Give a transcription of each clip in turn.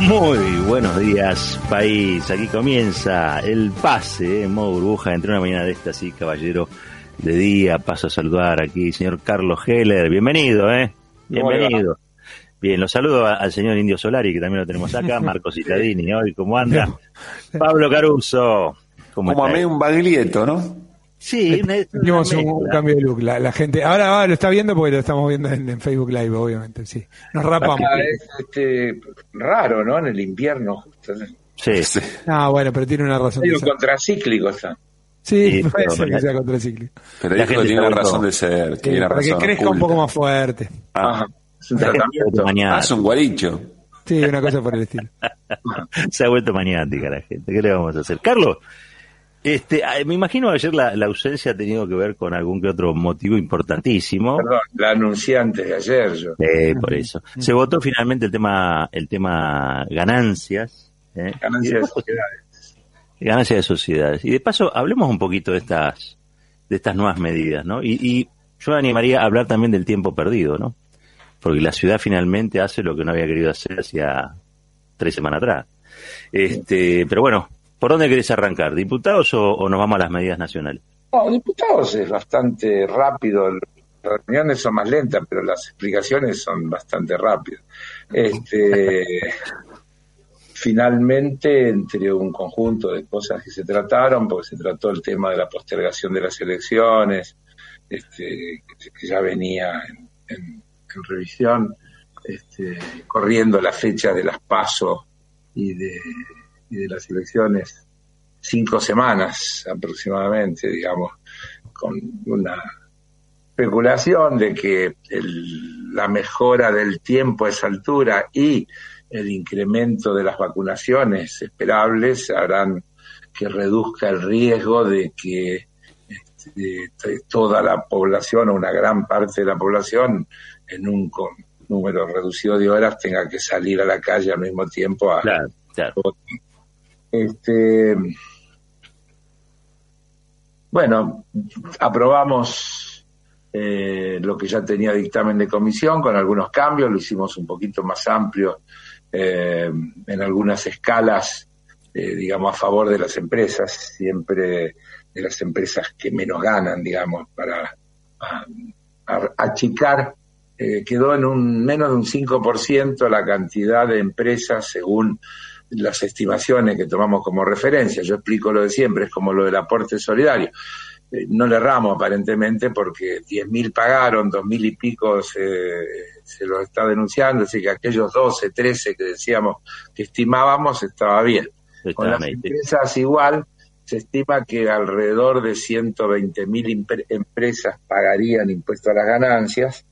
Muy buenos días, país. Aquí comienza el pase en modo burbuja entre una mañana de esta, así, caballero de día. Paso a saludar aquí, señor Carlos Heller. Bienvenido, Bienvenido. Bien, los saludo al señor Indio Solari, que también lo tenemos acá. Marcos Cittadini, hoy, ¿cómo anda? Pablo Caruso. Como a mí un baglietto, ¿no? Sí, tenemos un cambio de look. La gente ahora lo está viendo porque lo estamos viendo en Facebook Live, obviamente. Sí, nos rapamos. Es raro, ¿no? En el invierno, justo. Sí. Ah, bueno, pero tiene una razón. Hay un contracíclico, está. Sí, puede ser que sea contracíclico. Pero la gente tiene una razón de ser. Sí, para que crezca un poco más fuerte. Ajá. Es un tratamiento. Es un guaricho. Sí, una cosa por el estilo. Se ha vuelto maniática la gente. ¿Qué le vamos a hacer? Carlos, me imagino ayer la ausencia ha tenido que ver con algún que otro motivo importantísimo. Perdón, la anunciante de ayer yo. Por eso. Se votó finalmente el tema ganancias. Ganancias de sociedades. Ganancias de sociedades. Y de paso, hablemos un poquito de estas nuevas medidas, ¿no? Y yo me animaría a hablar también del tiempo perdido, ¿no? Porque la ciudad finalmente hace lo que no había querido hacer hacía 3 semanas atrás. Pero bueno, ¿por dónde querés arrancar? ¿Diputados o nos vamos a las medidas nacionales? No, diputados es bastante rápido. Las reuniones son más lentas, pero las explicaciones son bastante rápidas. Finalmente, entre un conjunto de cosas que se trataron, porque se trató el tema de la postergación de las elecciones, que ya venía en revisión, corriendo la fecha de las PASO y de las elecciones 5 semanas aproximadamente, digamos, con una especulación de que la mejora del tiempo a esa altura y el incremento de las vacunaciones esperables harán que reduzca el riesgo de que toda la población o una gran parte de la población en un número reducido de horas tenga que salir a la calle al mismo tiempo a claro. Bueno, aprobamos lo que ya tenía dictamen de comisión con algunos cambios, lo hicimos un poquito más amplio en algunas escalas, digamos, a favor de las empresas, siempre de las empresas que menos ganan, digamos, para achicar. Quedó en menos de un 5% la cantidad de empresas según las estimaciones que tomamos como referencia. Yo explico lo de siempre, es como lo del aporte solidario. No le erramos aparentemente porque 10.000 pagaron, 2.000 y pico se los está denunciando, así que aquellos 12, 13 que decíamos que estimábamos estaba bien. Con las empresas igual, se estima que alrededor de 120.000 empresas pagarían impuesto a las ganancias.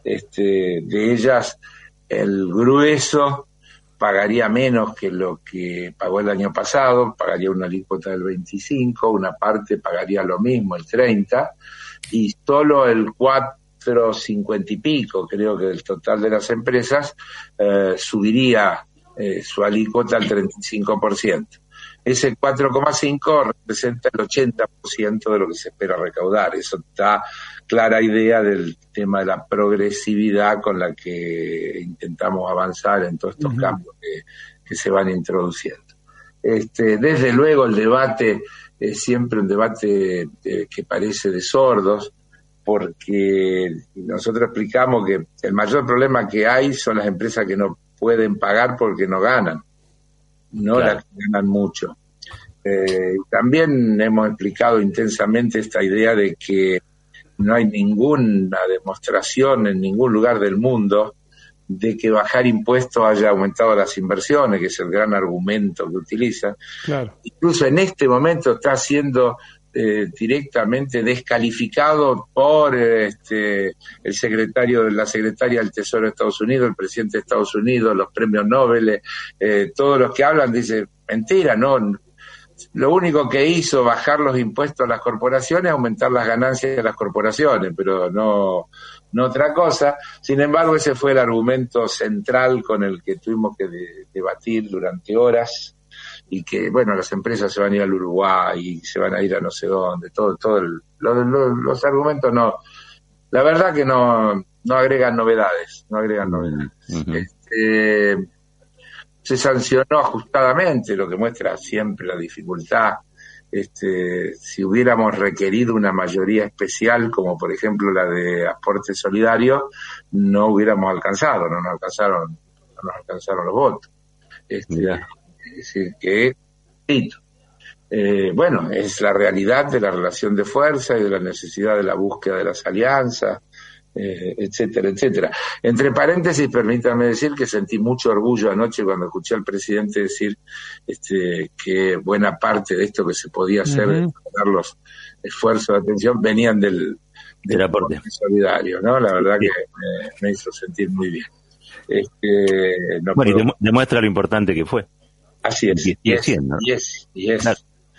De ellas el grueso pagaría menos que lo que pagó el año pasado, pagaría una alícuota del 25%, una parte pagaría lo mismo, el 30%, y solo el 4,50 y pico, creo que del total de las empresas, subiría su alícuota al 35%. Ese 4,5 representa el 80% de lo que se espera recaudar. Eso da clara idea del tema de la progresividad con la que intentamos avanzar en todos estos cambios que se van introduciendo. Desde luego el debate es siempre un debate que parece de sordos, porque nosotros explicamos que el mayor problema que hay son las empresas que no pueden pagar porque no ganan. No claro. Las que ganan mucho. También hemos explicado intensamente esta idea de que no hay ninguna demostración en ningún lugar del mundo de que bajar impuestos haya aumentado las inversiones, que es el gran argumento que utilizan. Claro. Incluso en este momento está siendo directamente descalificado por la secretaria del Tesoro de Estados Unidos, el presidente de Estados Unidos, los premios Nobel, todos los que hablan dicen, mentira, no. Lo único que hizo bajar los impuestos a las corporaciones es aumentar las ganancias de las corporaciones, pero no otra cosa. Sin embargo, ese fue el argumento central con el que tuvimos que debatir durante horas, y que, bueno, las empresas se van a ir al Uruguay y se van a ir a no sé dónde, los argumentos no, la verdad que no agregan novedades, se sancionó ajustadamente, lo que muestra siempre la dificultad. Si hubiéramos requerido una mayoría especial, como por ejemplo la de aporte solidario, no hubiéramos alcanzado, no nos alcanzaron los votos. Es decir, que bueno, es la realidad de la relación de fuerza y de la necesidad de la búsqueda de las alianzas, etcétera, etcétera. Entre paréntesis, permítame decir que sentí mucho orgullo anoche cuando escuché al presidente decir que buena parte de esto que se podía hacer, de dar los esfuerzos de atención, venían del aporte solidario, ¿no? La verdad que me hizo sentir muy bien. Bueno, y demuestra lo importante que fue. Así es. Y es. Claro.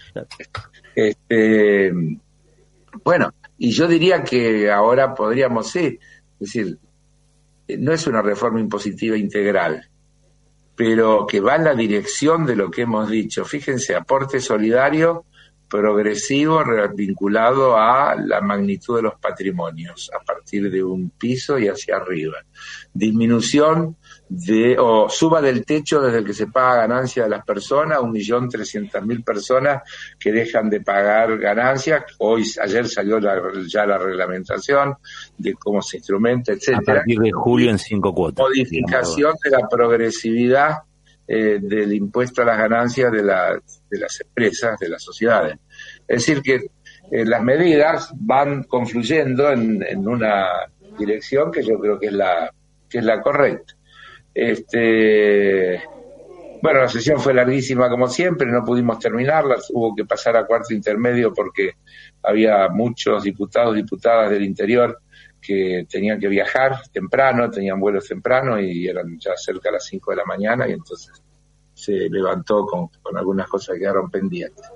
Bueno, y yo diría que ahora podríamos, sí, es decir, no es una reforma impositiva integral, pero que va en la dirección de lo que hemos dicho. Fíjense, aporte solidario progresivo vinculado a la magnitud de los patrimonios, a partir de un piso y hacia arriba. Disminución o suba del techo desde el que se paga ganancia de las personas, 1.300.000 personas que dejan de pagar ganancias. Ayer salió ya la reglamentación de cómo se instrumenta, etcétera. A partir de julio en 5 cuotas. Modificación de la progresividad del impuesto a las ganancias de las empresas, de las sociedades. Es decir que las medidas van confluyendo en una dirección que yo creo que es la correcta. Bueno, la sesión fue larguísima como siempre, no pudimos terminarla, hubo que pasar a cuarto intermedio porque había muchos diputados, diputadas del interior que tenían que viajar temprano, tenían vuelos temprano y eran ya cerca de las 5 de la mañana y entonces se levantó con algunas cosas que quedaron pendientes.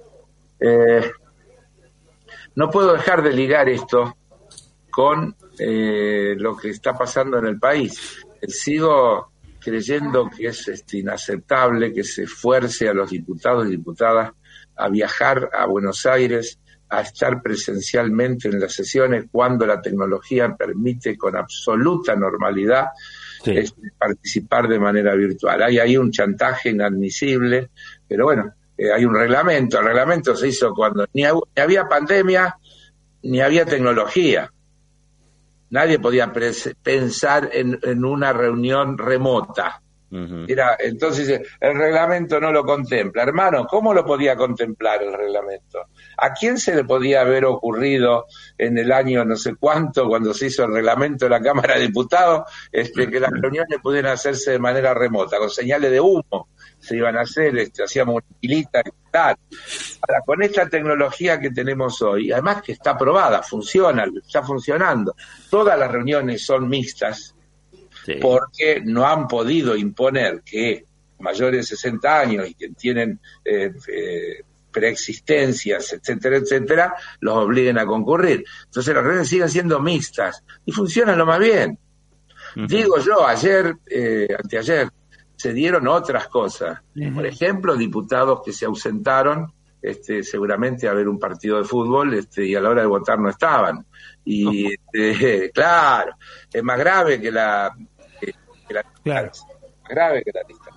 No puedo dejar de ligar esto con lo que está pasando en el país. Sigo creyendo que es inaceptable que se fuerce a los diputados y diputadas a viajar a Buenos Aires, a estar presencialmente en las sesiones cuando la tecnología permite con absoluta normalidad participar de manera virtual. Hay ahí un chantaje inadmisible, pero bueno, hay un reglamento. El reglamento se hizo cuando ni había pandemia ni había tecnología. Nadie podía pensar en una reunión remota. Uh-huh. Entonces, el reglamento no lo contempla. Hermano, ¿cómo lo podía contemplar el reglamento? ¿A quién se le podía haber ocurrido en el año no sé cuánto, cuando se hizo el reglamento de la Cámara de Diputados, que las reuniones pudieran hacerse de manera remota, con señales de humo? Se iban a hacer, hacíamos una pilita y tal. Ahora, con esta tecnología que tenemos hoy, además que está aprobada, funciona, está funcionando, todas las reuniones son mixtas, porque no han podido imponer que mayores de 60 años y que tienen preexistencias, etcétera, etcétera, los obliguen a concurrir. Entonces las reuniones siguen siendo mixtas y funcionan lo más bien. Uh-huh. Digo yo, anteayer, se dieron otras cosas. Uh-huh. Por ejemplo, diputados que se ausentaron seguramente a ver un partido de fútbol y a la hora de votar no estaban. Y claro, es más grave que la claro. Más grave que la lista.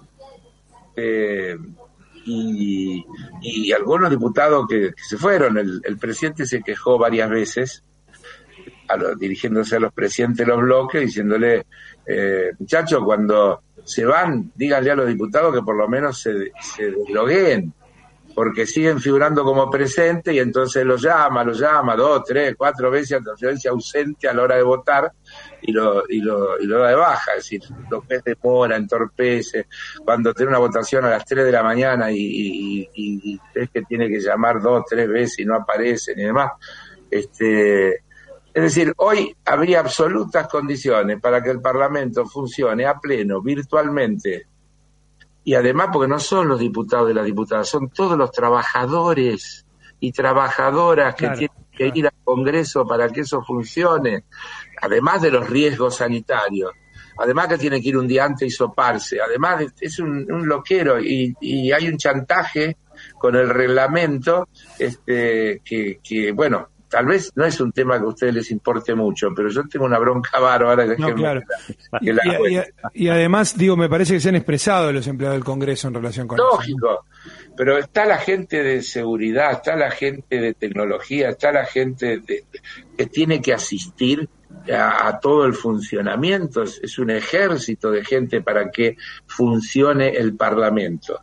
Y algunos diputados que se fueron, el presidente se quejó varias veces dirigiéndose a los presidentes de los bloques, diciéndole, muchachos, cuando se van, díganle a los diputados que por lo menos se deslogueen, porque siguen figurando como presentes y entonces los llama 2, 3, 4 veces a ausente a la hora de votar y lo da de baja. Es decir, lo que demora, entorpece, cuando tiene una votación a las 3 de la mañana y es que tiene que llamar 2, 3 veces y no aparecen y demás. Es decir, hoy habría absolutas condiciones para que el Parlamento funcione a pleno, virtualmente. Y además, porque no son los diputados y las diputadas, son todos los trabajadores y trabajadoras que tienen que ir al Congreso para que eso funcione, además de los riesgos sanitarios, además que tienen que ir un día antes y soparse, además es un loquero y hay un chantaje con el reglamento que bueno, tal vez no es un tema que a ustedes les importe mucho, pero yo tengo una bronca bárbara que No, claro. Y además, digo, me parece que se han expresado los empleados del Congreso en relación con lógico, eso, ¿no? Pero está la gente de seguridad, está la gente de tecnología, está la gente que tiene que asistir a todo el funcionamiento. Es un ejército de gente para que funcione el Parlamento.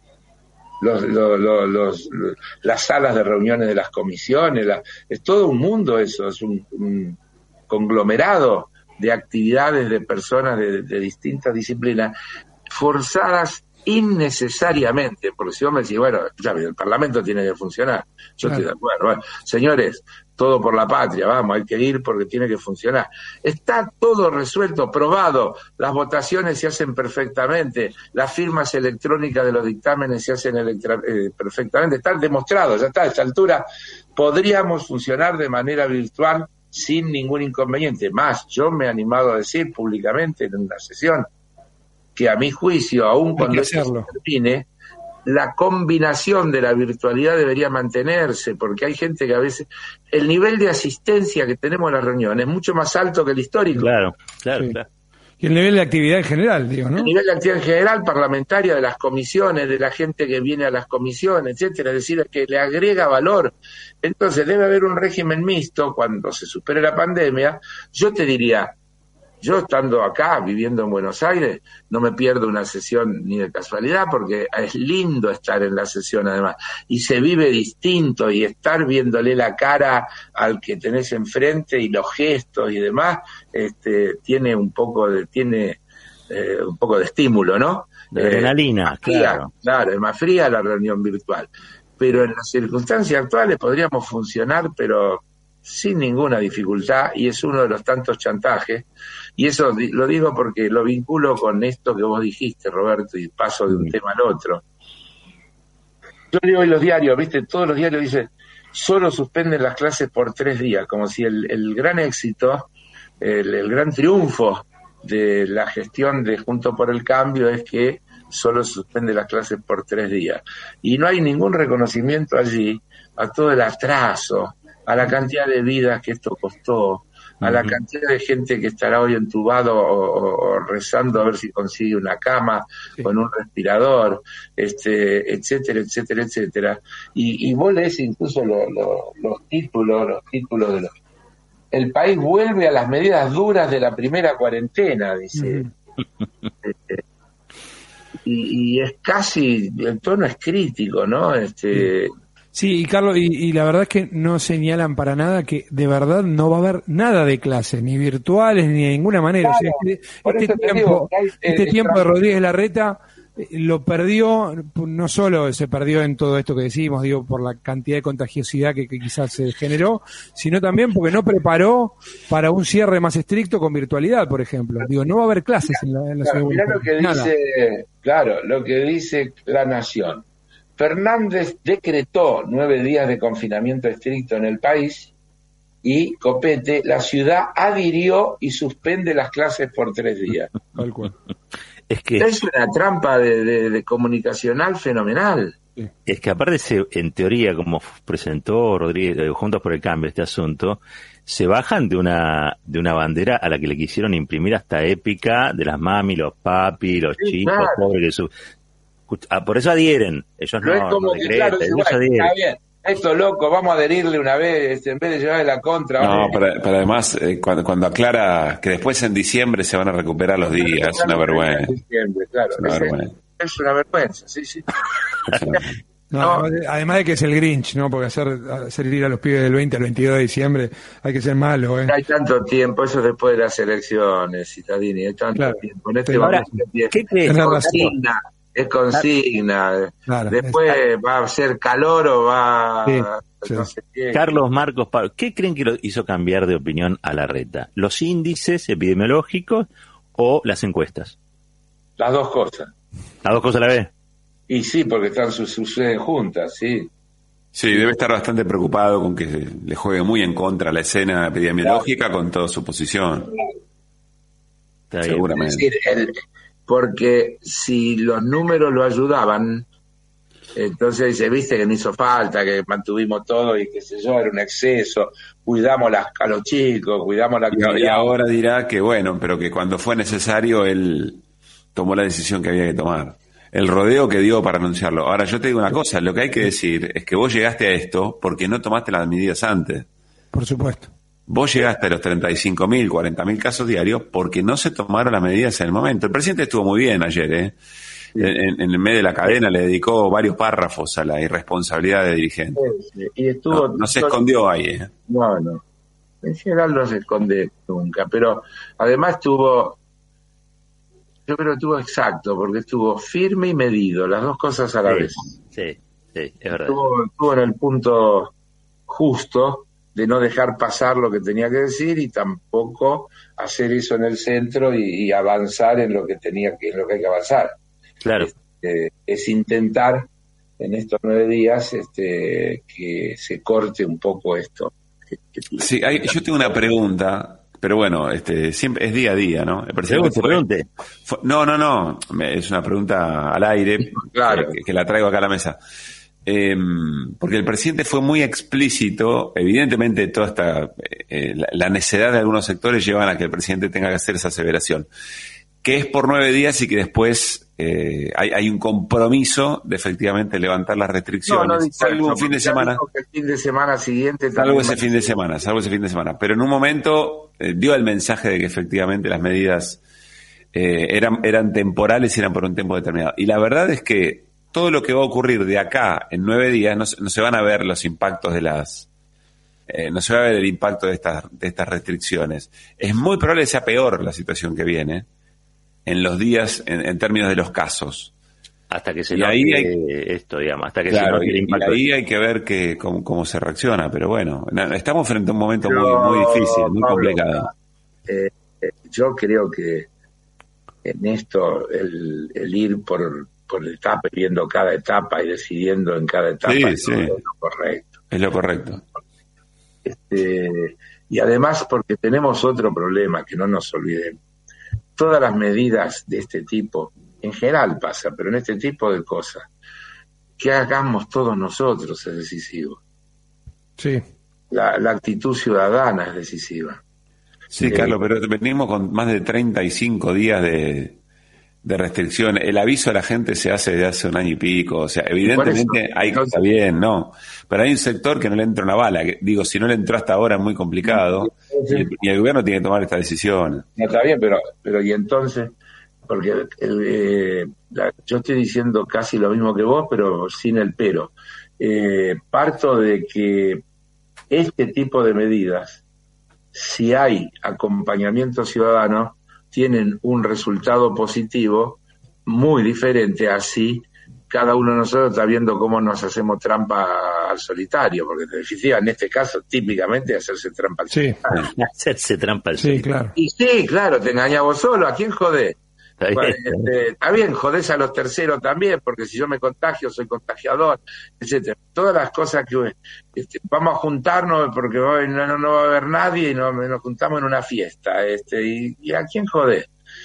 Las salas de reuniones de las comisiones, es todo un mundo eso, es un conglomerado de actividades de personas de distintas disciplinas forzadas innecesariamente, porque si vos me decís, bueno, escúchame, el Parlamento tiene que funcionar, yo estoy de acuerdo, bueno, señores, todo por la patria, vamos, hay que ir porque tiene que funcionar. Está todo resuelto, probado, las votaciones se hacen perfectamente, las firmas electrónicas de los dictámenes se hacen perfectamente, están demostrados, ya está, a esta altura podríamos funcionar de manera virtual sin ningún inconveniente. Más, yo me he animado a decir públicamente en una sesión que a mi juicio, aun cuando esto se termine, la combinación de la virtualidad debería mantenerse, porque hay gente que a veces el nivel de asistencia que tenemos en las reuniones es mucho más alto que el histórico. Claro. Y el nivel de actividad en general, digo, ¿no? El nivel de actividad en general, parlamentaria, de las comisiones, de la gente que viene a las comisiones, etcétera, es decir, que le agrega valor. Entonces debe haber un régimen mixto cuando se supere la pandemia. Yo te diría, yo estando acá, viviendo en Buenos Aires, no me pierdo una sesión ni de casualidad, porque es lindo estar en la sesión además, y se vive distinto, y estar viéndole la cara al que tenés enfrente y los gestos y demás, tiene un poco de estímulo, ¿no? De adrenalina, claro. Claro, es más fría la reunión virtual. Pero en las circunstancias actuales podríamos funcionar, pero sin ninguna dificultad, y es uno de los tantos chantajes. Y eso lo digo porque lo vinculo con esto que vos dijiste, Roberto, y paso de un tema al otro. Yo leo hoy los diarios, ¿viste? Todos los diarios dicen, solo suspenden las clases por 3 días, como si el gran éxito, el gran triunfo de la gestión de Juntos por el Cambio es que solo suspende las clases por 3 días. Y no hay ningún reconocimiento allí a todo el atraso, a la cantidad de vidas que esto costó, a la cantidad de gente que estará hoy entubado o rezando a ver si consigue una cama con un respirador, etcétera, etcétera, etcétera. Y vos lees incluso los títulos de los... El país vuelve a las medidas duras de la primera cuarentena, dice. Y es casi, el tono es crítico, ¿no? Sí, y Carlos, y la verdad es que no señalan para nada que de verdad no va a haber nada de clases, ni virtuales, ni de ninguna manera. Claro, o sea, este tiempo de Rodríguez Larreta lo perdió, no solo se perdió en todo esto que decimos, digo, por la cantidad de contagiosidad que quizás se generó, sino también porque no preparó para un cierre más estricto con virtualidad, por ejemplo. Digo, no va a haber clases en la segunda. Mirá lo que dice, lo que dice La Nación. Fernández decretó 9 días de confinamiento estricto en el país y Copete, la ciudad adhirió y suspende las clases por 3 días. Tal cual. Es una trampa de comunicacional fenomenal. Es que aparte, en teoría, como presentó Rodríguez, Juntos por el Cambio, este asunto, se bajan de una bandera a la que le quisieron imprimir hasta épica de las mami, los papi, los chicos, claro. Pobres que por eso adhieren, ellos no, es como no decretan, ellos adhieren. Está bien, esto loco, vamos a adherirle una vez, en vez de llevarle la contra. No, pero además, cuando aclara que después en diciembre se van a recuperar los días, es una vergüenza. Claro, es una vergüenza, sí. No, además de que es el Grinch, ¿no? Porque hacer ir a los pibes del 20 al 22 de diciembre hay que ser malo, Hay tanto tiempo, eso después de las elecciones, Citadini, hay tanto tiempo. En este momento, ¿qué crees? Es consigna, claro, después va a ser calor o va... Sí. No sé qué. Carlos, Marcos, Pablo, ¿qué creen que lo hizo cambiar de opinión a Larreta? ¿Los índices epidemiológicos o las encuestas? Las dos cosas. ¿Las dos cosas a la vez? Y sí, porque suceden juntas, sí. Sí, debe estar bastante preocupado con que le juegue muy en contra la escena epidemiológica con toda su posición. Seguramente. Es decir, porque si los números lo ayudaban, Entonces dice, viste que no hizo falta, que mantuvimos todo y qué sé yo, era un exceso, cuidamos a los chicos, cuidamos la actividad. Y ahora dirá que bueno, pero que cuando fue necesario él tomó la decisión que había que tomar. El rodeo que dio para anunciarlo. Ahora yo te digo una cosa, lo que hay que decir es que vos llegaste a esto porque no tomaste las medidas antes. Por supuesto. Vos llegaste a los 35.000, 40.000 casos diarios porque no se tomaron las medidas en el momento. El presidente estuvo muy bien ayer, ¿eh? Sí. En el medio de la cadena le dedicó varios párrafos a la irresponsabilidad de dirigentes. Sí. Y estuvo, no se escondió ahí, ¿eh? No. En general no se esconde nunca, pero además yo creo que estuvo exacto, porque estuvo firme y medido, las dos cosas a la vez. Sí, es verdad. Estuvo en el punto justo de no dejar pasar lo que tenía que decir y tampoco hacer eso en el centro y avanzar en lo que hay que avanzar. Claro. Es intentar en estos 9 días que se corte un poco esto. Sí, yo tengo una pregunta, pero bueno, siempre es día a día, ¿no? El presidente pregunte. No, es una pregunta al aire, claro. que la traigo acá a la mesa. Porque el presidente fue muy explícito, evidentemente toda esta la necedad de algunos sectores llevan a que el presidente tenga que hacer esa aseveración, que es por 9 días y que después hay un compromiso de efectivamente levantar las restricciones, salvo un fin de semana. El fin de semana siguiente salvo ese fin de semana. Pero en un momento dio el mensaje de que efectivamente las medidas eran temporales y eran por un tiempo determinado. Y la verdad es que todo lo que va a ocurrir de acá en 9 días no se van a ver los impactos no se va a ver el impacto de estas restricciones. Es muy probable que sea peor la situación que viene en los días, en términos de los casos. Hasta que se note esto, digamos, hasta que se note el impacto. Y ahí hay que ver cómo se reacciona, pero bueno, estamos frente a un momento muy difícil, muy complicado. Yo creo que en esto el ir por etapa, viendo cada etapa y decidiendo en cada etapa es lo correcto. Es lo correcto. Y además porque tenemos otro problema que no nos olvidemos. Todas las medidas de este tipo, en general pasa, pero en este tipo de cosas, que hagamos todos nosotros es decisivo. Sí. La actitud ciudadana es decisiva. Sí, Carlos, pero venimos con más de 35 días de restricción. El aviso a la gente se hace desde hace 1 año y pico. O sea, evidentemente está bien, ¿no? Pero hay un sector que no le entra una bala. Digo, si no le entró hasta ahora es muy complicado. Y el gobierno tiene que tomar esta decisión. No, está bien, pero y entonces, porque yo estoy diciendo casi lo mismo que vos, pero sin el pero. Parto de que este tipo de medidas, si hay acompañamiento ciudadano, tienen un resultado positivo muy diferente así. Cada uno de nosotros está viendo cómo nos hacemos trampa al solitario, porque en definitiva, en este caso, típicamente hacerse trampa al solitario. Hacerse trampa al solitario. Claro. Y sí, claro, te engañás vos solo, ¿a quién jodés? Está bien, jodés a los terceros también, porque si yo me contagio, soy contagiador, etcétera. Todas las cosas que vamos a juntarnos porque hoy no va a haber nadie y nos juntamos en una fiesta, y ¿a quién jodés?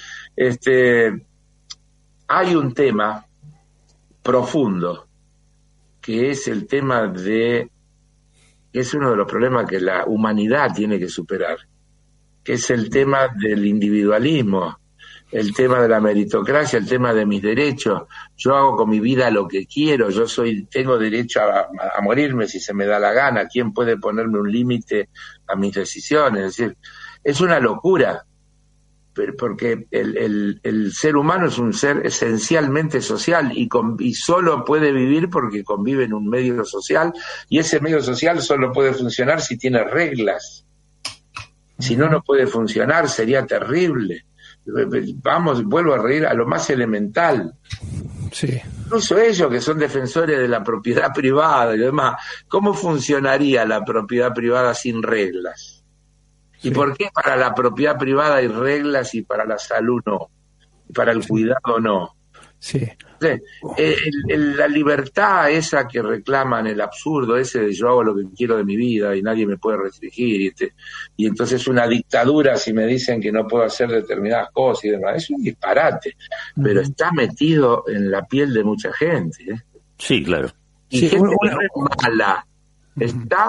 Hay un tema profundo que es el tema que es uno de los problemas que la humanidad tiene que superar, que es el tema del individualismo, el tema de la meritocracia, el tema de mis derechos. Yo hago con mi vida lo que quiero, tengo derecho a morirme si se me da la gana. ¿Quién puede ponerme un límite a mis decisiones? Es decir, es una locura, porque el ser humano es un ser esencialmente social y solo puede vivir porque convive en un medio social, y ese medio social solo puede funcionar si tiene reglas. Si no puede funcionar, sería terrible. Vuelvo a reír a lo más elemental. Sí. Incluso ellos que son defensores de la propiedad privada y demás, ¿cómo funcionaría la propiedad privada sin reglas? ¿Y por qué para la propiedad privada hay reglas y para la salud no? Y para el cuidado no. Sí. La libertad esa que reclaman, el absurdo ese de yo hago lo que quiero de mi vida y nadie me puede restringir, y entonces es una dictadura si me dicen que no puedo hacer determinadas cosas y demás, es un disparate, pero está metido en la piel de mucha gente, Sí, claro. Y Sí, gente que no es mala, está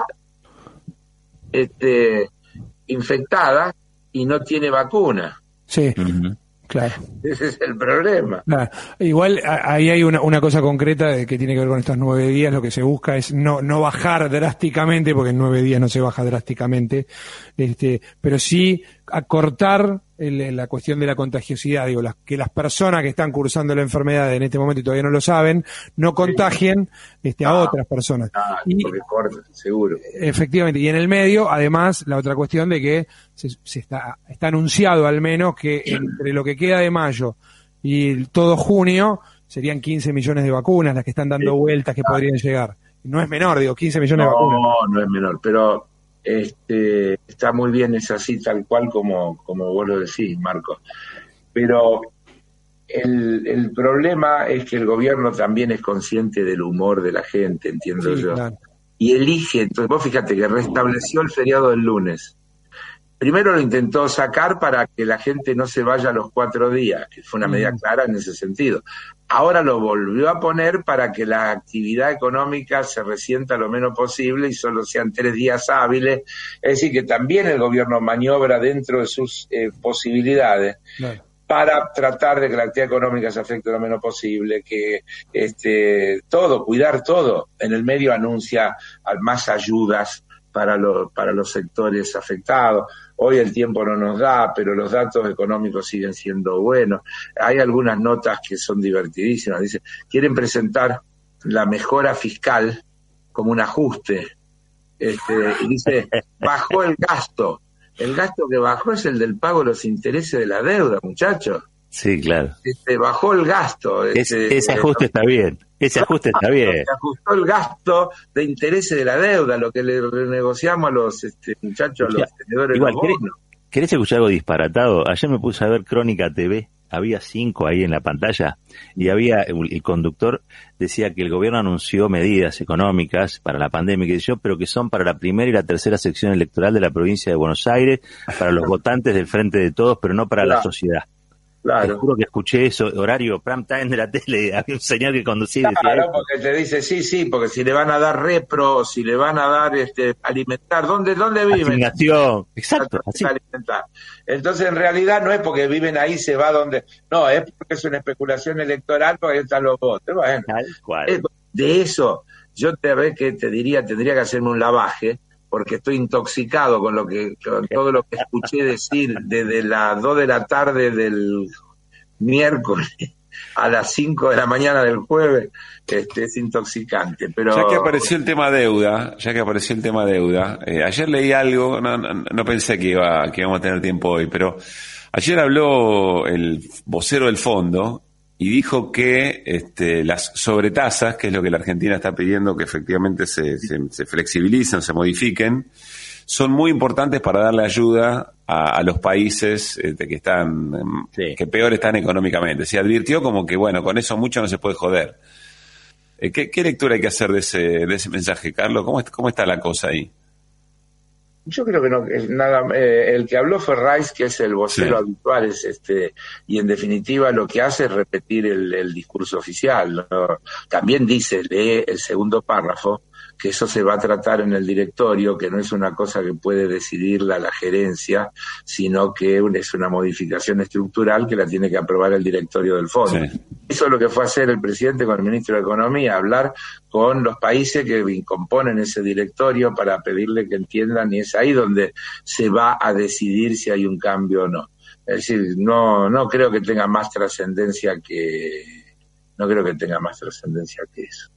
infectada y no tiene vacuna. Sí, Ujú. claro. Ese es el problema. Claro. Igual ahí hay una cosa concreta que tiene que ver con estos 9 días. Lo que se busca es no bajar drásticamente, porque en 9 días no se baja drásticamente, pero sí acortar la cuestión de la contagiosidad. Digo, que las personas que están cursando la enfermedad en este momento y todavía no lo saben, no contagien a otras personas. Porque corta, seguro. Efectivamente, y en el medio, además, la otra cuestión de que se está anunciado al menos que entre lo que queda de mayo y todo junio serían 15 millones de vacunas las que están dando vueltas que podrían llegar. No es menor, 15 millones de vacunas. No es menor, pero está muy bien, es así tal cual como vos lo decís, Marco. Pero el problema es que el gobierno también es consciente del humor de la gente, entiendo yo. Claro. Y elige, entonces vos fíjate que restableció el feriado del lunes. Primero lo intentó sacar para que la gente no se vaya a los 4 días, que fue una medida clara en ese sentido. Ahora lo volvió a poner para que la actividad económica se resienta lo menos posible y solo sean 3 días hábiles. Es decir, que también el gobierno maniobra dentro de sus posibilidades. Claro. Para tratar de que la actividad económica se afecte lo menos posible, que cuidar todo. En el medio anuncia más ayudas para los sectores afectados. Hoy el tiempo no nos da, pero los datos económicos siguen siendo buenos. Hay algunas notas que son divertidísimas. Dice, quieren presentar la mejora fiscal como un ajuste. Y dice, bajó el gasto. El gasto que bajó es el del pago de los intereses de la deuda, muchachos. Sí, claro. Bajó el gasto. Ese ajuste está bien. Ese ajuste está bien. Se ajustó el gasto de intereses de la deuda, lo que le renegociamos a los muchachos, a los tenedores de los bonos. ¿Querés escuchar algo disparatado? Ayer me puse a ver Crónica TV. Había 5 ahí en la pantalla y el conductor decía que el gobierno anunció medidas económicas para la pandemia, pero que son para la primera y la tercera sección electoral de la provincia de Buenos Aires, para los votantes del Frente de Todos, pero no para la sociedad. Claro. Te juro que escuché eso, horario prime time de la tele, había un señor que conducía y decía claro, porque te dice, sí, porque si le van a dar repro, si le van a dar alimentar, ¿dónde viven? Asignación, exacto, así. Alimentar. Entonces, en realidad no es porque viven ahí, se va donde... No, es porque es una especulación electoral, porque ahí están los votos. Bueno, tal cual. De eso, yo tendría que hacerme un lavaje, porque estoy intoxicado con todo lo que escuché decir desde las 2 de la tarde del miércoles a las 5 de la mañana del jueves. Es intoxicante, pero... Ya que apareció el tema deuda, ayer leí algo, no pensé que íbamos a tener tiempo hoy, pero ayer habló el vocero del fondo y dijo que las sobretasas, que es lo que la Argentina está pidiendo que efectivamente se flexibilicen, se modifiquen, son muy importantes para darle ayuda a los países que peor están económicamente. Se advirtió como que, bueno, con eso mucho no se puede joder. ¿Qué lectura hay que hacer de ese mensaje, Carlos? ¿Cómo está la cosa ahí? Yo creo que no, el que habló fue Rice, que es el vocero habitual, y en definitiva lo que hace es repetir el discurso oficial, ¿no? También lee el segundo párrafo, que eso se va a tratar en el directorio, que no es una cosa que puede decidir la gerencia, sino que es una modificación estructural que la tiene que aprobar el directorio del fondo. Sí. Eso es lo que fue a hacer el presidente con el ministro de Economía, hablar con los países que componen ese directorio para pedirle que entiendan, y es ahí donde se va a decidir si hay un cambio o no. Es decir, no creo que tenga más trascendencia que eso.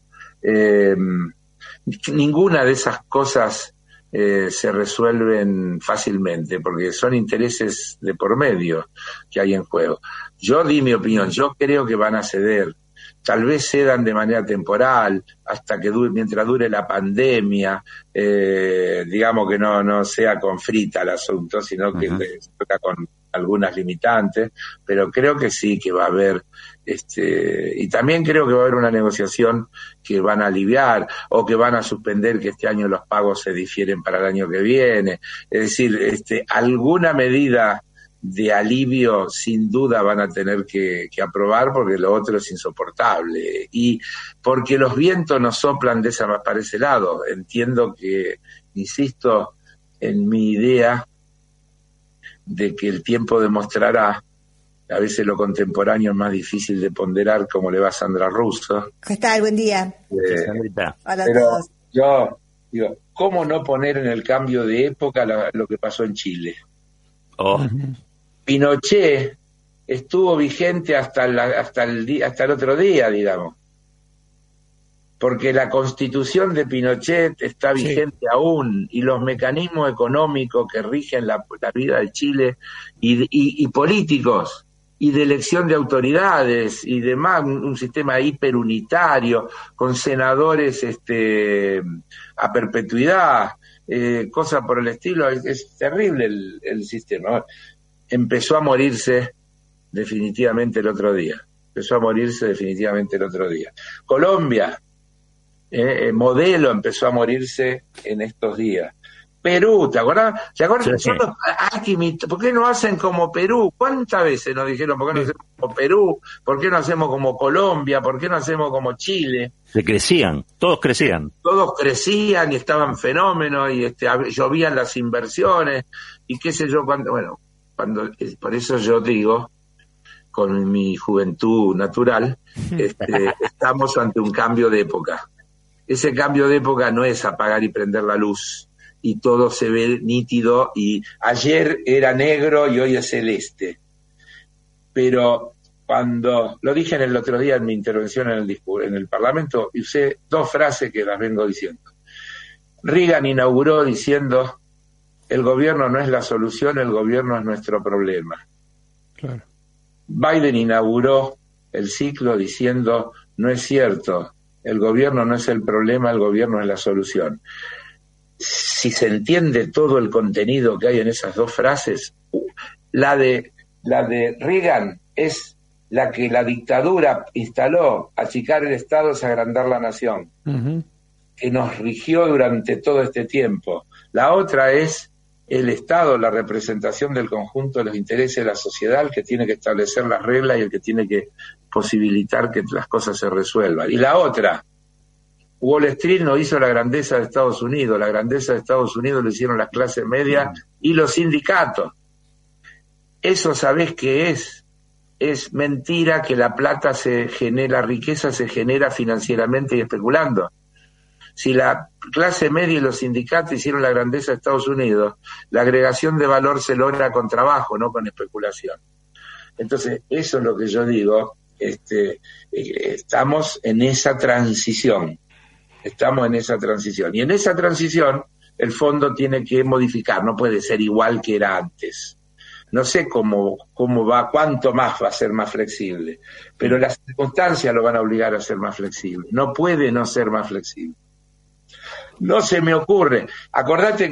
Ninguna de esas cosas se resuelven fácilmente, porque son intereses de por medio que hay en juego. Yo di mi opinión, yo creo que van a ceder. Tal vez cedan de manera temporal, hasta que mientras dure la pandemia, digamos que no sea con frita el asunto, sino que se toca con algunas limitantes, pero creo que sí que va a haber, y también creo que va a haber una negociación que van a aliviar, o que van a suspender que este año los pagos se difieren para el año que viene. Es decir, alguna medida de alivio sin duda van a tener que aprobar, porque lo otro es insoportable. Y porque los vientos nos soplan para ese lado. Entiendo que, insisto en mi idea de que el tiempo demostrará. A veces lo contemporáneo es más difícil de ponderar, como le va a Sandra Russo. ¿Qué tal? Buen día. Hola a todos. Yo digo, ¿cómo no poner en el cambio de época lo que pasó en Chile? Pinochet estuvo vigente hasta el otro día, digamos. Porque la constitución de Pinochet está vigente aún, y los mecanismos económicos que rigen la vida de Chile y políticos, y de elección de autoridades y demás, un sistema hiperunitario con senadores a perpetuidad, cosas por el estilo. Es terrible el sistema. Empezó a morirse definitivamente el otro día. Colombia, modelo, empezó a morirse en estos días. Perú, ¿te acuerdas? Sí. ¿Por qué no hacen como Perú? ¿Cuántas veces nos dijeron por qué no hacemos como Perú? ¿Por qué no hacemos como Colombia? ¿Por qué no hacemos como Chile? Todos crecían. Todos crecían y estaban fenómenos y llovían las inversiones y qué sé yo. Por eso yo digo, con mi juventud natural, estamos ante un cambio de época. Ese cambio de época no es apagar y prender la luz y todo se ve nítido, y ayer era negro y hoy es celeste. Pero cuando lo dije el otro día en mi intervención en el Parlamento, y usé dos frases que las vengo diciendo. Reagan inauguró diciendo: el gobierno no es la solución, el gobierno es nuestro problema. Claro. Biden inauguró el ciclo diciendo: no es cierto, el gobierno no es el problema, el gobierno es la solución. Si se entiende todo el contenido que hay en esas dos frases, la de Reagan es la que la dictadura instaló: achicar el Estado es agrandar la nación, que nos rigió durante todo este tiempo. La otra es el Estado, la representación del conjunto de los intereses de la sociedad, el que tiene que establecer las reglas y el que tiene que posibilitar que las cosas se resuelvan. Y la otra, Wall Street no hizo la grandeza de Estados Unidos, la grandeza de Estados Unidos lo hicieron las clases medias y los sindicatos. Eso, ¿sabés qué es? Es mentira que la plata la riqueza se genera financieramente y especulando. Si la clase media y los sindicatos hicieron la grandeza de Estados Unidos, la agregación de valor se logra con trabajo, no con especulación. Entonces, eso es lo que yo digo, estamos en esa transición. Y en esa transición el fondo tiene que modificar, no puede ser igual que era antes. No sé cómo va, cuánto más va a ser más flexible, pero las circunstancias lo van a obligar a ser más flexible. No puede no ser más flexible. No se me ocurre. Acordate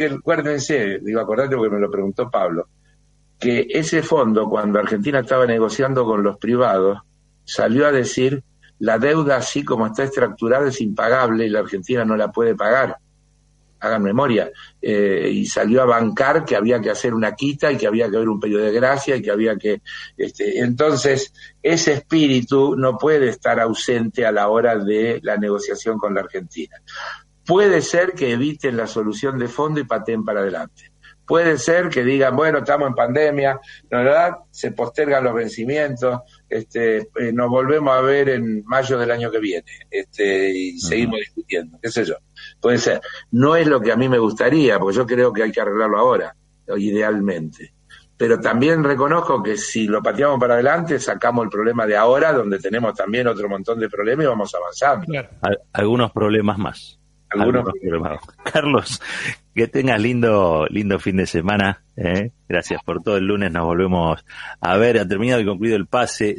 porque me lo preguntó Pablo, que ese fondo, cuando Argentina estaba negociando con los privados, salió a decir: la deuda así como está estructurada es impagable y la Argentina no la puede pagar. Hagan memoria. Y salió a bancar que había que hacer una quita y que había que haber un periodo de gracia y que había que... Entonces, ese espíritu no puede estar ausente a la hora de la negociación con la Argentina. Puede ser que eviten la solución de fondo y pateen para adelante. Puede ser que digan: bueno, estamos en pandemia, ¿verdad? Se postergan los vencimientos, nos volvemos a ver en mayo del año que viene, y seguimos discutiendo, qué sé yo. Puede ser. No es lo que a mí me gustaría, porque yo creo que hay que arreglarlo ahora, idealmente. Pero también reconozco que si lo pateamos para adelante, sacamos el problema de ahora, donde tenemos también otro montón de problemas, y vamos avanzando. Claro. Algunos problemas más. Carlos, que tengas lindo fin de semana. Gracias por todo. El lunes nos volvemos a ver. Ha terminado y concluido el pase.